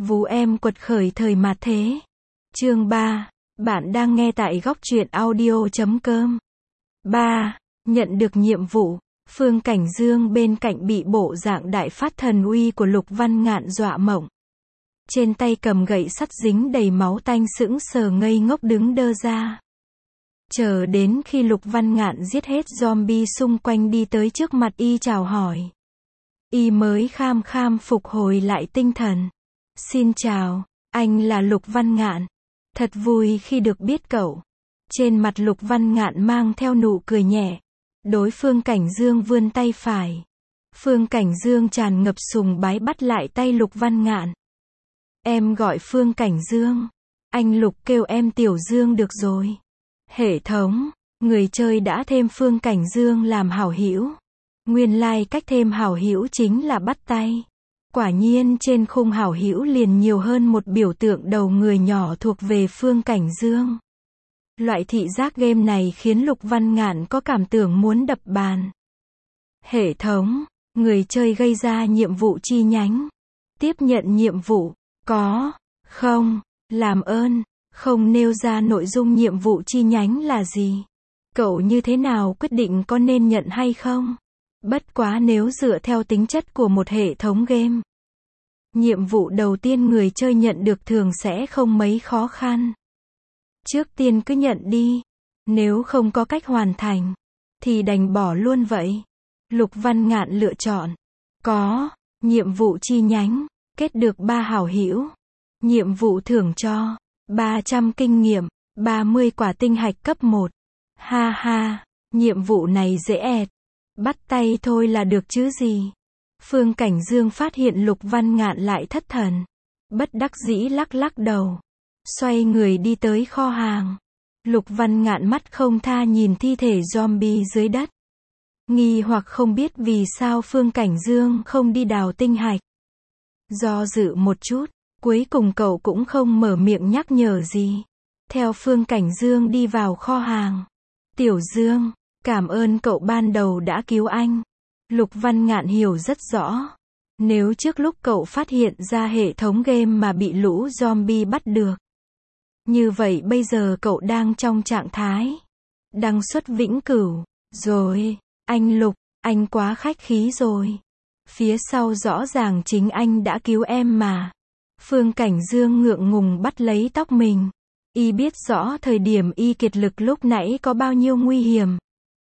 Vú em quật khởi thời mạt thế. Chương 3. Bạn đang nghe tại góc truyện audio.com. 3. Nhận được nhiệm vụ, Phương Cảnh Dương bên cạnh bị bộ dạng đại phát thần uy của Lục Văn Ngạn dọa mộng. Trên tay cầm gậy sắt dính đầy máu tanh sững sờ ngây ngốc đứng đơ ra. Chờ đến khi Lục Văn Ngạn giết hết zombie xung quanh đi tới trước mặt y chào hỏi, y mới kham kham phục hồi lại tinh thần. Xin chào, anh là Lục Văn Ngạn. Thật vui khi được biết cậu. Trên mặt Lục Văn Ngạn mang theo nụ cười nhẹ. Đối Phương Cảnh Dương vươn tay phải. Phương Cảnh Dương tràn ngập sùng bái bắt lại tay Lục Văn Ngạn. Em gọi Phương Cảnh Dương. Anh Lục kêu em Tiểu Dương được rồi. Hệ thống, người chơi đã thêm Phương Cảnh Dương làm hảo hữu. Nguyên lai cách thêm hảo hữu chính là bắt tay. Quả nhiên trên khung hảo hữu liền nhiều hơn một biểu tượng đầu người nhỏ thuộc về Phương Cảnh Dương. Loại thị giác game này khiến Lục Văn Ngạn có cảm tưởng muốn đập bàn. Hệ thống, người chơi gây ra nhiệm vụ chi nhánh. Tiếp nhận nhiệm vụ, có, không, làm ơn, không nêu ra nội dung nhiệm vụ chi nhánh là gì. Cậu như thế nào quyết định có nên nhận hay không? Bất quá nếu dựa theo tính chất của một hệ thống game, nhiệm vụ đầu tiên người chơi nhận được thường sẽ không mấy khó khăn. Trước tiên cứ nhận đi. Nếu không có cách hoàn thành, thì đành bỏ luôn vậy. Lục Văn Ngạn lựa chọn. Có, nhiệm vụ chi nhánh, kết được 3 hảo hữu. Nhiệm vụ thưởng cho 300 kinh nghiệm, 30 quả tinh hạch cấp 1. Ha ha, nhiệm vụ này dễ ẹt. Bắt tay thôi là được chứ gì. Phương Cảnh Dương phát hiện Lục Văn Ngạn lại thất thần. Bất đắc dĩ lắc lắc đầu. Xoay người đi tới kho hàng. Lục Văn Ngạn mắt không tha nhìn thi thể zombie dưới đất. Nghi hoặc không biết vì sao Phương Cảnh Dương không đi đào tinh hạch. Do dự một chút, cuối cùng cậu cũng không mở miệng nhắc nhở gì. Theo Phương Cảnh Dương đi vào kho hàng. Tiểu Dương, cảm ơn cậu ban đầu đã cứu anh. Lục Văn Ngạn hiểu rất rõ. Nếu trước lúc cậu phát hiện ra hệ thống game mà bị lũ zombie bắt được, như vậy bây giờ cậu đang trong trạng thái đăng xuất vĩnh cửu. Rồi, anh Lục, anh quá khách khí rồi. Phía sau rõ ràng chính anh đã cứu em mà. Phương Cảnh Dương ngượng ngùng bắt lấy tóc mình. Y biết rõ thời điểm y kiệt lực lúc nãy có bao nhiêu nguy hiểm.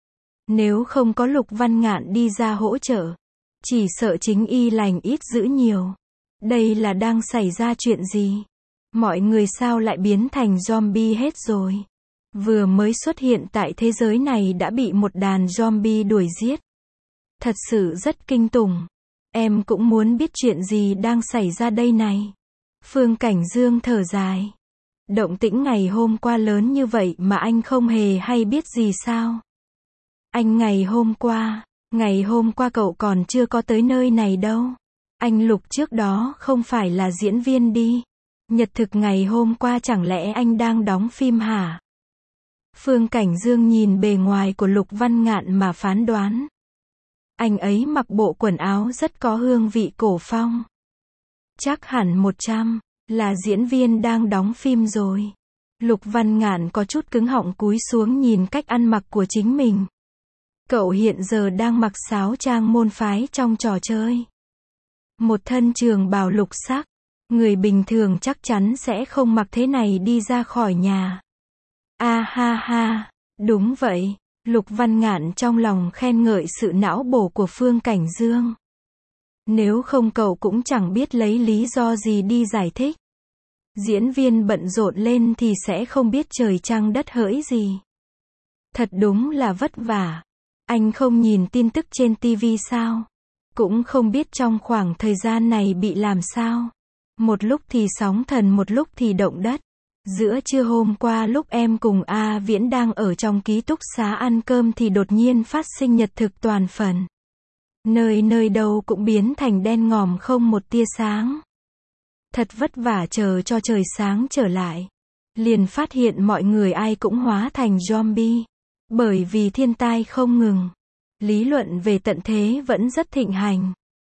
Nếu không có Lục Văn Ngạn đi ra hỗ trợ, chỉ sợ chính y lành ít dữ nhiều. Đây là đang xảy ra chuyện gì? Mọi người sao lại biến thành zombie hết rồi? Vừa mới xuất hiện tại thế giới này đã bị một đàn zombie đuổi giết. Thật sự rất kinh tủng. Em cũng muốn biết chuyện gì đang xảy ra đây này. Phương Cảnh Dương thở dài. Động tĩnh ngày hôm qua lớn như vậy mà anh không hề hay biết gì sao? Anh ngày hôm qua cậu còn chưa có tới nơi này đâu. Anh Lục trước đó không phải là diễn viên đi. Nhật thực ngày hôm qua chẳng lẽ anh đang đóng phim hả? Phương Cảnh Dương nhìn bề ngoài của Lục Văn Ngạn mà phán đoán. Anh ấy mặc bộ quần áo rất có hương vị cổ phong. Chắc hẳn 100 là diễn viên đang đóng phim rồi. Lục Văn Ngạn có chút cứng họng cúi xuống nhìn cách ăn mặc của chính mình. Cậu hiện giờ đang mặc sáo trang môn phái trong trò chơi. Một thân trường bào lục sắc. Người bình thường chắc chắn sẽ không mặc thế này đi ra khỏi nhà. A ha ha, đúng vậy. Lục Văn Ngạn trong lòng khen ngợi sự não bổ của Phương Cảnh Dương. Nếu không cậu cũng chẳng biết lấy lý do gì đi giải thích. Diễn viên bận rộn lên thì sẽ không biết trời trăng đất hỡi gì. Thật đúng là vất vả. Anh không nhìn tin tức trên TV sao? Cũng không biết trong khoảng thời gian này bị làm sao. Một lúc thì sóng thần một lúc thì động đất. Giữa trưa hôm qua lúc em cùng A Viễn đang ở trong ký túc xá ăn cơm thì đột nhiên phát sinh nhật thực toàn phần. Nơi đâu cũng biến thành đen ngòm không một tia sáng. Thật vất vả chờ cho trời sáng trở lại. Liền phát hiện mọi người ai cũng hóa thành zombie. Bởi vì thiên tai không ngừng. Lý luận về tận thế vẫn rất thịnh hành.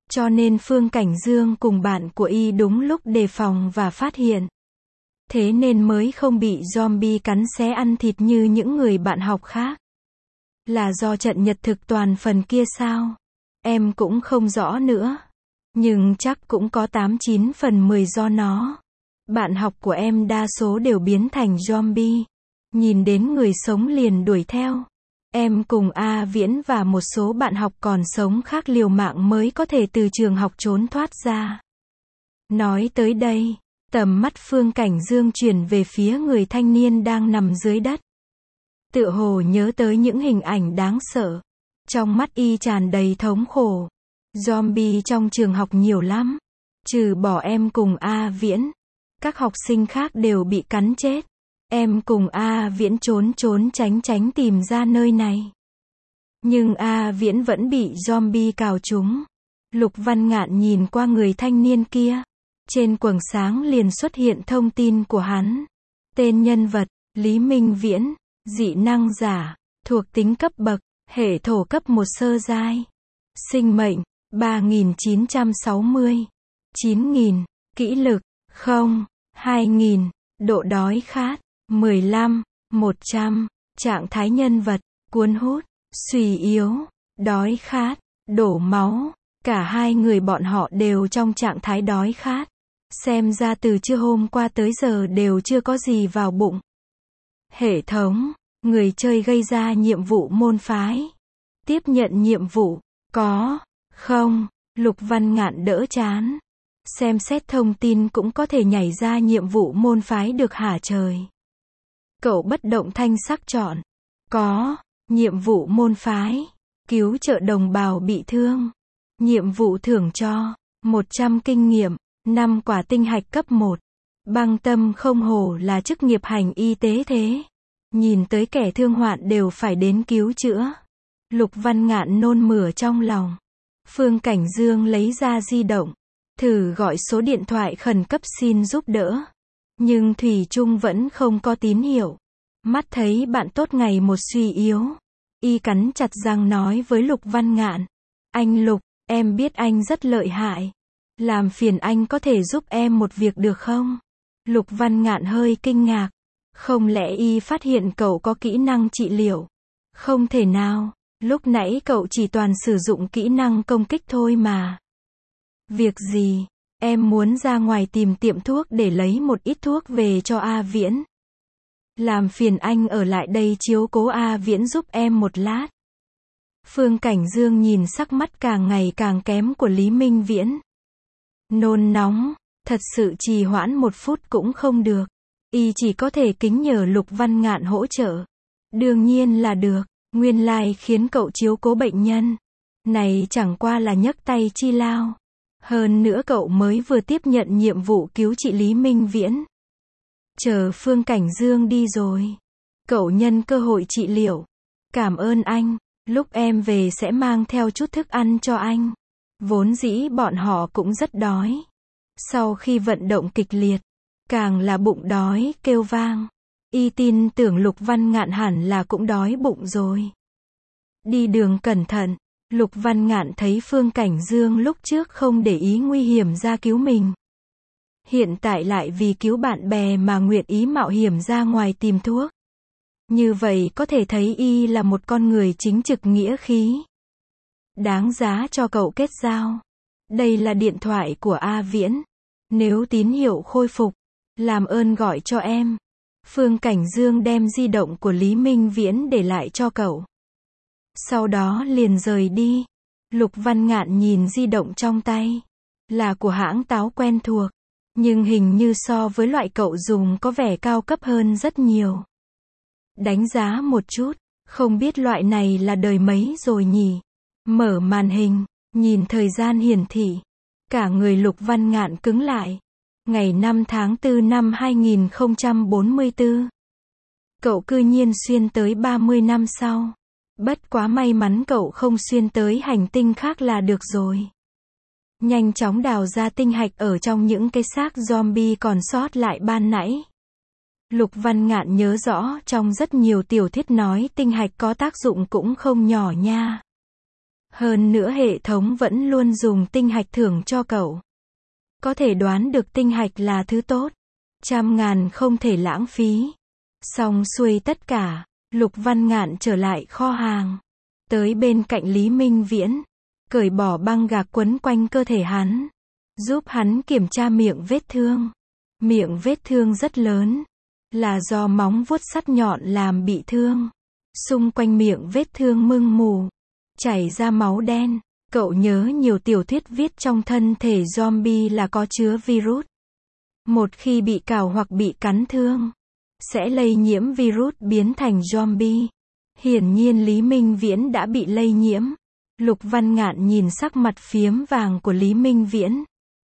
Cho nên Phương Cảnh Dương cùng bạn của y đúng lúc đề phòng và phát hiện. Thế nên mới không bị zombie cắn xé ăn thịt như những người bạn học khác. Là do trận nhật thực toàn phần kia sao? Em cũng không rõ nữa. Nhưng chắc cũng có 89 phần 10 do nó. Bạn học của em đa số đều biến thành zombie. Nhìn đến người sống liền đuổi theo. Em cùng A Viễn và một số bạn học còn sống khác liều mạng mới có thể từ trường học trốn thoát ra. Nói tới đây, tầm mắt Phương Cảnh Dương chuyển về phía người thanh niên đang nằm dưới đất. Tựa hồ nhớ tới những hình ảnh đáng sợ. Trong mắt y tràn đầy thống khổ. Zombie trong trường học nhiều lắm. Trừ bỏ em cùng A Viễn. Các học sinh khác đều bị cắn chết. Em cùng A Viễn trốn tránh tìm ra nơi này. Nhưng A Viễn vẫn bị zombie cào trúng. Lục Văn Ngạn nhìn qua người thanh niên kia. Trên quầng sáng liền xuất hiện thông tin của hắn. Tên nhân vật, Lý Minh Viễn, dị năng giả, thuộc tính cấp bậc, hệ thổ cấp 1 sơ giai. Sinh mệnh, 3960. 9000, kỹ lực, 0, 2000, độ đói khát, 15, 100, trạng thái nhân vật, cuốn hút, suy yếu, đói khát, đổ máu. Cả hai người bọn họ đều trong trạng thái đói khát. Xem ra từ trưa hôm qua tới giờ đều chưa có gì vào bụng. Hệ thống, người chơi gây ra nhiệm vụ môn phái. Tiếp nhận nhiệm vụ, có, không, Lục Văn Ngạn đỡ chán. Xem xét thông tin cũng có thể nhảy ra nhiệm vụ môn phái được hả trời. Cậu bất động thanh sắc chọn. Có, nhiệm vụ môn phái, cứu trợ đồng bào bị thương. Nhiệm vụ thưởng cho 100 kinh nghiệm, 5 quả tinh hạch cấp 1. Băng tâm không hổ là chức nghiệp hành y tế thế. Nhìn tới kẻ thương hoạn đều phải đến cứu chữa. Lục Văn Ngạn nôn mửa trong lòng. Phương Cảnh Dương lấy ra di động. Thử gọi số điện thoại khẩn cấp xin giúp đỡ. Nhưng thủy chung vẫn không có tín hiệu. Mắt thấy bạn tốt ngày một suy yếu. Y cắn chặt răng nói với Lục Văn Ngạn. Anh Lục, em biết anh rất lợi hại. Làm phiền anh có thể giúp em một việc được không? Lục Văn Ngạn hơi kinh ngạc. Không lẽ y phát hiện cậu có kỹ năng trị liệu? Không thể nào, lúc nãy cậu chỉ toàn sử dụng kỹ năng công kích thôi mà. Việc gì? Em muốn ra ngoài tìm tiệm thuốc để lấy một ít thuốc về cho A Viễn. Làm phiền anh ở lại đây chiếu cố A Viễn giúp em một lát. Phương Cảnh Dương nhìn sắc mắt càng ngày càng kém của Lý Minh Viễn. Nôn nóng, thật sự trì hoãn 1 phút cũng không được. Y chỉ có thể kính nhờ Lục Văn Ngạn hỗ trợ. Đương nhiên là được, nguyên lai khiến cậu chiếu cố bệnh nhân. Này chẳng qua là nhấc tay chi lao. Hơn nữa cậu mới vừa tiếp nhận nhiệm vụ cứu trị Lý Minh Viễn. Chờ Phương Cảnh Dương đi rồi. Cậu nhân cơ hội trị liệu. Cảm ơn anh, lúc em về sẽ mang theo chút thức ăn cho anh. Vốn dĩ bọn họ cũng rất đói. Sau khi vận động kịch liệt, càng là bụng đói, kêu vang. Y tin tưởng Lục Văn Ngạn hẳn là cũng đói bụng rồi. Đi đường cẩn thận, Lục Văn Ngạn thấy Phương Cảnh Dương lúc trước không để ý nguy hiểm ra cứu mình. Hiện tại lại vì cứu bạn bè mà nguyện ý mạo hiểm ra ngoài tìm thuốc. Như vậy có thể thấy y là một con người chính trực nghĩa khí. Đáng giá cho cậu kết giao. Đây là điện thoại của A Viễn. Nếu tín hiệu khôi phục, làm ơn gọi cho em. Phương Cảnh Dương đem di động của Lý Minh Viễn để lại cho cậu. Sau đó liền rời đi. Lục Văn Ngạn nhìn di động trong tay. Là của hãng táo quen thuộc. Nhưng hình như so với loại cậu dùng có vẻ cao cấp hơn rất nhiều. Đánh giá một chút, không biết loại này là đời mấy rồi nhỉ? Mở màn hình, nhìn thời gian hiển thị. Cả người Lục Văn Ngạn cứng lại. Ngày 5 tháng 4 năm 2044. Cậu cư nhiên xuyên tới 30 năm sau. Bất quá may mắn cậu không xuyên tới hành tinh khác là được rồi. Nhanh chóng đào ra tinh hạch ở trong những cái xác zombie còn sót lại ban nãy. Lục Văn Ngạn nhớ rõ trong rất nhiều tiểu thuyết nói tinh hạch có tác dụng cũng không nhỏ nha. Hơn nữa hệ thống vẫn luôn dùng tinh hạch thưởng cho cậu. Có thể đoán được tinh hạch là thứ tốt. 100.000 không thể lãng phí. Xong xuôi tất cả, Lục Văn Ngạn trở lại kho hàng. Tới bên cạnh Lý Minh Viễn. Cởi bỏ băng gạc quấn quanh cơ thể hắn. Giúp hắn kiểm tra miệng vết thương. Miệng vết thương rất lớn. Là do móng vuốt sắt nhọn làm bị thương. Xung quanh miệng vết thương mưng mù. Chảy ra máu đen. Cậu nhớ nhiều tiểu thuyết viết trong thân thể zombie là có chứa virus. Một khi bị cào hoặc bị cắn thương, sẽ lây nhiễm virus biến thành zombie. Hiển nhiên Lý Minh Viễn đã bị lây nhiễm. Lục Văn Ngạn nhìn sắc mặt phiếm vàng của Lý Minh Viễn.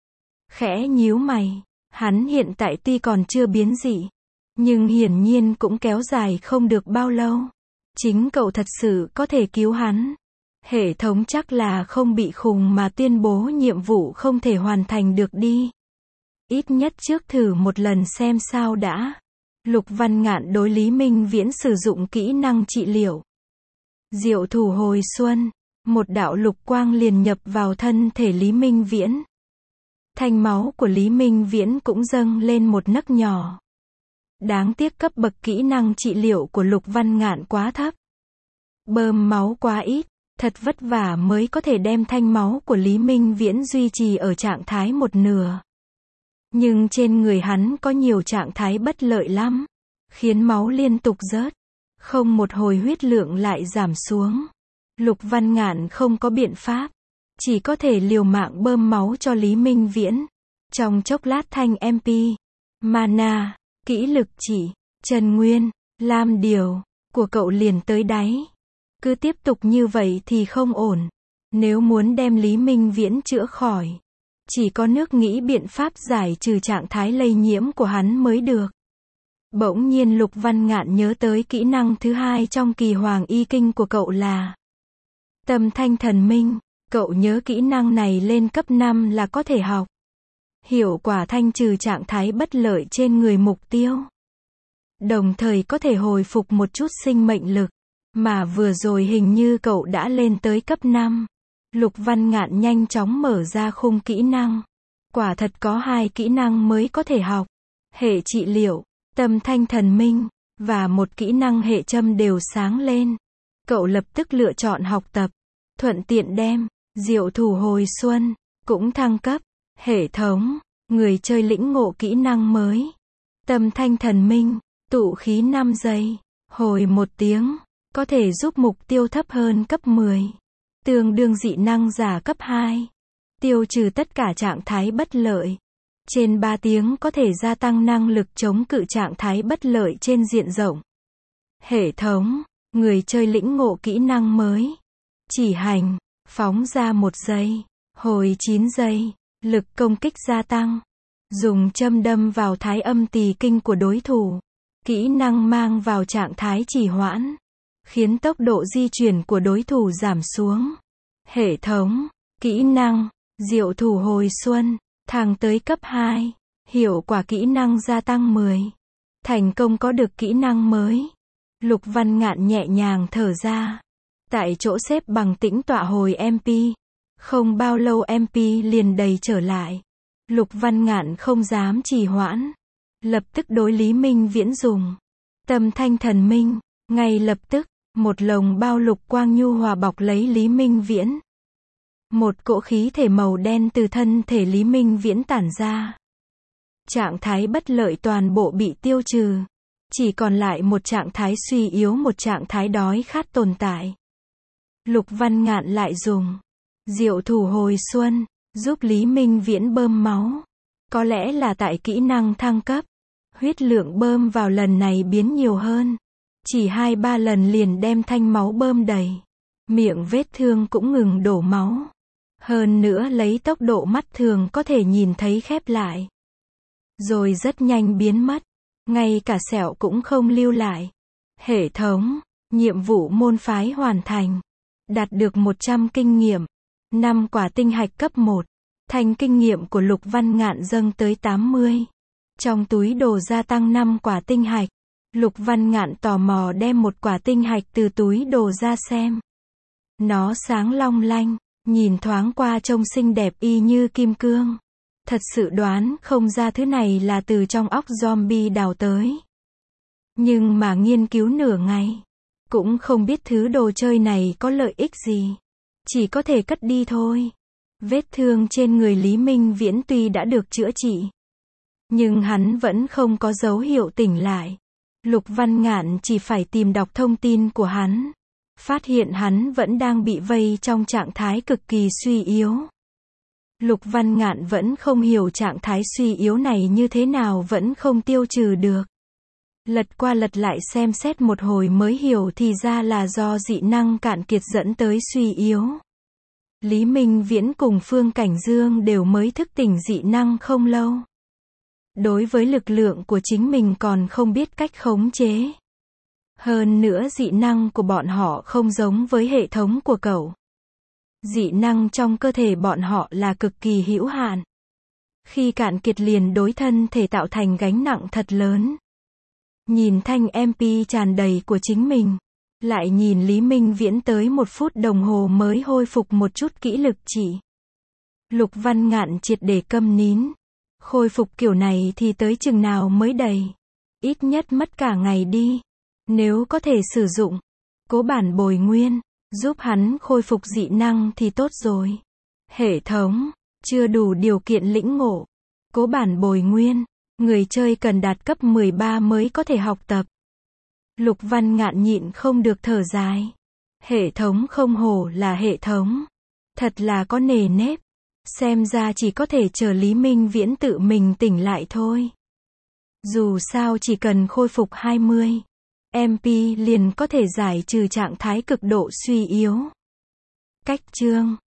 Khẽ nhíu mày. Hắn hiện tại tuy còn chưa biến dị, nhưng hiển nhiên cũng kéo dài không được bao lâu. Chính cậu thật sự có thể cứu hắn. Hệ thống chắc là không bị khùng mà tuyên bố nhiệm vụ không thể hoàn thành được đi. Ít nhất trước thử một lần xem sao đã. Lục Văn Ngạn đối Lý Minh Viễn sử dụng kỹ năng trị liệu. Diệu thủ hồi xuân. Một đạo lục quang liền nhập vào thân thể Lý Minh Viễn. Thanh máu của Lý Minh Viễn cũng dâng lên một nấc nhỏ. Đáng tiếc cấp bậc kỹ năng trị liệu của Lục Văn Ngạn quá thấp. Bơm máu quá ít. Thật vất vả mới có thể đem thanh máu của Lý Minh Viễn duy trì ở trạng thái một nửa. Nhưng trên người hắn có nhiều trạng thái bất lợi lắm. Khiến máu liên tục rớt. Không một hồi huyết lượng lại giảm xuống. Lục Văn Ngạn không có biện pháp. Chỉ có thể liều mạng bơm máu cho Lý Minh Viễn. Trong chốc lát thanh MP, mana, kỹ lực chỉ, chân nguyên, lam điều của cậu liền tới đáy. Cứ tiếp tục như vậy thì không ổn. Nếu muốn đem Lý Minh Viễn chữa khỏi, chỉ có nước nghĩ biện pháp giải trừ trạng thái lây nhiễm của hắn mới được. Bỗng nhiên Lục Văn Ngạn nhớ tới kỹ năng thứ hai trong kỳ hoàng y kinh của cậu là Tâm Thanh Thần Minh. Cậu nhớ kỹ năng này lên cấp 5 là có thể học. Hiệu quả thanh trừ trạng thái bất lợi trên người mục tiêu. Đồng thời có thể hồi phục một chút sinh mệnh lực. Mà vừa rồi hình như cậu đã lên tới cấp 5. Lục Văn Ngạn nhanh chóng mở ra khung kỹ năng. Quả thật có 2 kỹ năng mới có thể học. Hệ trị liệu, Tâm Thanh Thần Minh, và một kỹ năng hệ châm đều sáng lên. Cậu lập tức lựa chọn học tập. Thuận tiện đem Diệu thủ hồi xuân cũng thăng cấp. Hệ thống, người chơi lĩnh ngộ kỹ năng mới. Tâm Thanh Thần Minh, tụ khí 5 giây, hồi 1 tiếng. Có thể giúp mục tiêu thấp hơn cấp 10. Tương đương dị năng giả cấp 2. Tiêu trừ tất cả trạng thái bất lợi. Trên 3 tiếng có thể gia tăng năng lực chống cự trạng thái bất lợi trên diện rộng. Hệ thống, người chơi lĩnh ngộ kỹ năng mới. Chỉ hành, phóng ra 1 giây, hồi 9 giây, lực công kích gia tăng. Dùng châm đâm vào thái âm tỳ kinh của đối thủ. Kỹ năng mang vào trạng thái trì hoãn. Khiến tốc độ di chuyển của đối thủ giảm xuống. Hệ thống, kỹ năng, Diệu thủ hồi xuân, thăng tới cấp 2. Hiệu quả kỹ năng gia tăng 10. Thành công có được kỹ năng mới. Lục Văn Ngạn nhẹ nhàng thở ra. Tại chỗ xếp bằng tĩnh tọa hồi MP. Không bao lâu MP liền đầy trở lại. Lục Văn Ngạn không dám trì hoãn. Lập tức đối Lý Minh Viễn dùng Tâm Thanh Thần Minh. Ngay lập tức, một lồng bao lục quang nhu hòa bọc lấy Lý Minh Viễn. Một cỗ khí thể màu đen từ thân thể Lý Minh Viễn tản ra. Trạng thái bất lợi toàn bộ bị tiêu trừ. Chỉ còn lại một trạng thái suy yếu, một trạng thái đói khát tồn tại. Lục Văn Ngạn lại dùng Diệu thủ hồi xuân, giúp Lý Minh Viễn bơm máu. Có lẽ là tại kỹ năng thăng cấp. Huyết lượng bơm vào lần này biến nhiều hơn. Chỉ 2-3 lần liền đem thanh máu bơm đầy. Miệng vết thương cũng ngừng đổ máu. Hơn nữa lấy tốc độ mắt thường có thể nhìn thấy khép lại. Rồi rất nhanh biến mất. Ngay cả sẹo cũng không lưu lại. Hệ thống, nhiệm vụ môn phái hoàn thành. Đạt được 100 kinh nghiệm. 5 quả tinh hạch cấp 1. Thành kinh nghiệm của Lục Văn Ngạn dâng tới 80. Trong túi đồ gia tăng 5 quả tinh hạch. Lục Văn Ngạn tò mò đem một quả tinh hạch từ túi đồ ra xem. Nó sáng long lanh, nhìn thoáng qua trông xinh đẹp y như kim cương. Thật sự đoán không ra thứ này là từ trong óc zombie đào tới. Nhưng mà nghiên cứu nửa ngày, cũng không biết thứ đồ chơi này có lợi ích gì. Chỉ có thể cất đi thôi. Vết thương trên người Lý Minh Viễn tuy đã được chữa trị, nhưng hắn vẫn không có dấu hiệu tỉnh lại. Lục Văn Ngạn chỉ phải tìm đọc thông tin của hắn, phát hiện hắn vẫn đang bị vây trong trạng thái cực kỳ suy yếu. Lục Văn Ngạn vẫn không hiểu trạng thái suy yếu này như thế nào vẫn không tiêu trừ được. Lật qua lật lại xem xét một hồi mới hiểu thì ra là do dị năng cạn kiệt dẫn tới suy yếu. Lý Minh Viễn cùng Phương Cảnh Dương đều mới thức tỉnh dị năng không lâu. Đối với lực lượng của chính mình còn không biết cách khống chế. Hơn nữa dị năng của bọn họ không giống với hệ thống của cậu. Dị năng trong cơ thể bọn họ là cực kỳ hữu hạn. Khi cạn kiệt liền đối thân thể tạo thành gánh nặng thật lớn. Nhìn thanh MP tràn đầy của chính mình, lại nhìn Lý Minh Viễn tới 1 phút đồng hồ mới hồi phục một chút kỹ lực chỉ. Lục Văn Ngạn triệt để câm nín. Khôi phục kiểu này thì tới chừng nào mới đầy. Ít nhất mất cả ngày đi. Nếu có thể sử dụng cố bản bồi nguyên, giúp hắn khôi phục dị năng thì tốt rồi. Hệ thống chưa đủ điều kiện lĩnh ngộ cố bản bồi nguyên, người chơi cần đạt cấp 13 mới có thể học tập. Lục Văn Ngạn nhịn không được thở dài. Hệ thống không hổ là hệ thống. Thật là có nề nếp. Xem ra chỉ có thể chờ Lý Minh Viễn tự mình tỉnh lại thôi. Dù sao chỉ cần khôi phục 20 MP liền có thể giải trừ trạng thái cực độ suy yếu. Cách chương